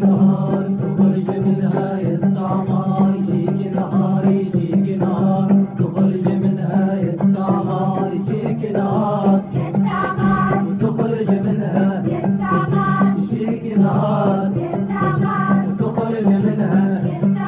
نهار تخرج منها يستعمار، يجيك نهار يجيك نهار تخرج منها يستعمار، يجيك نهار وتخرج منها يجيك نهار وتخرج منها.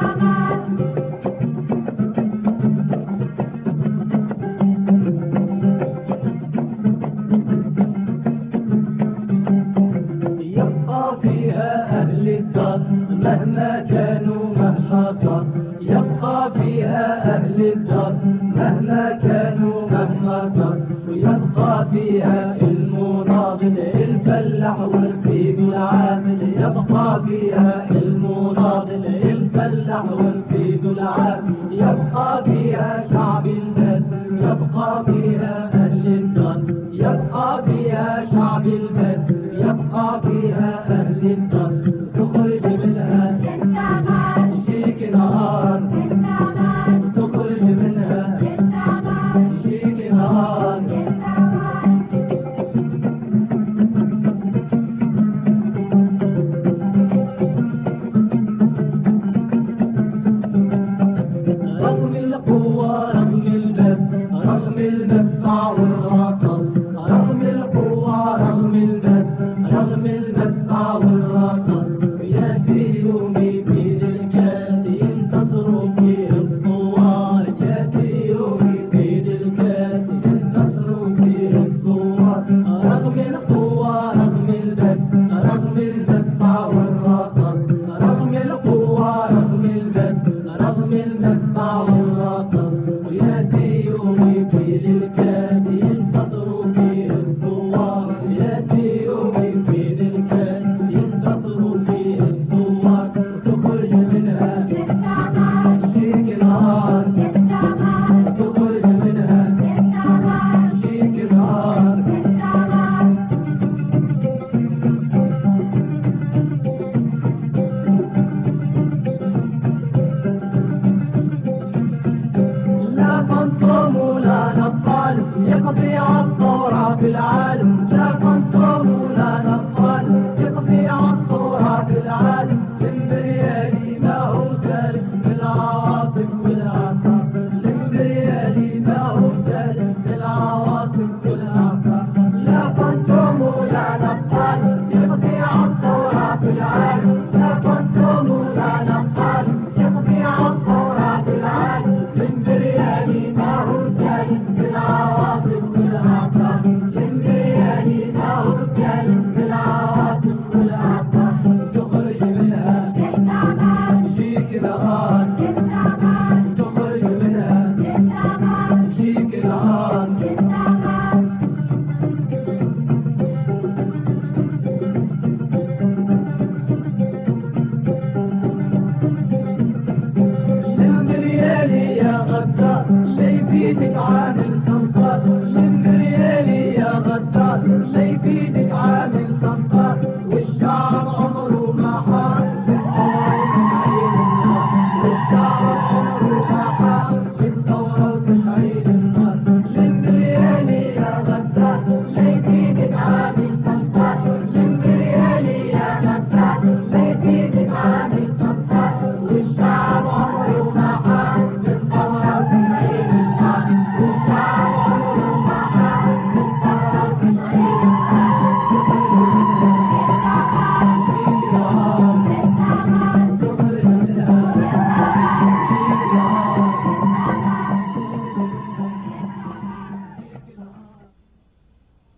يبقى فيها أهل الدار مهما كانوا مهما صار، يبقى فيها أهل الدار مهما كانوا مهما صار، ويبقى فيها المناضل الفلاح والفيق العامل، يبقى فيها المناضل الفلاح والفيق العامل، يبقى فيها شعب البلد، يبقى فيها أهل الدار، يبقى فيها شعب البلد، يبقى فيها أهل الدار تخرج منها يجيك نهار تخرج منها يجيك نهار. رغم القوة رغم البث رغم المدفع والرصاص، رغم القوة رغم البث رغم المدفع والرصاص، يأتي يومي بين الكاس ينتصروا فيه الثوار، يأتي يومي بين الكاس ينتصروا فيه الثوار، رغم القوة رغم البث رغم المدفع والرصاص، رغم القوة رغم البث رغم المدفع والرصاص، ويأتي يومي بين الكاس ينتصروا فيه الثوار، يأتي يومي بين الكاس ينتصروا فيه الثوار، وتخرج منها يجيك نهار وتخرج منها يجيك نهار. لا فانتم ولا نبطال يقضي عالثورة في العالم، لا فانتم ولا نبطال يقضي عالثورة في العالم، الامبريالي ما هو سالم بالعواطف والآثار، الامبريالي ما هو سالم بالعواطف والآثار، لا فانتم ولا نبطال يقضي عالثورة في العالم، لا فانتم ولا نبطال يقضي عالثورة في العالم، الامبريالي ما هو سالم بالعواطف والآثار، الامبريالي ما هو سالم بالعواطف والآثار، تخرج منها يجيك نهار تخرج منها يجيك نهار. الامبريالي يا غدار لي بيدك عامل سمطار، الامبريالي يا غدار لي بيدك عامل سمطار،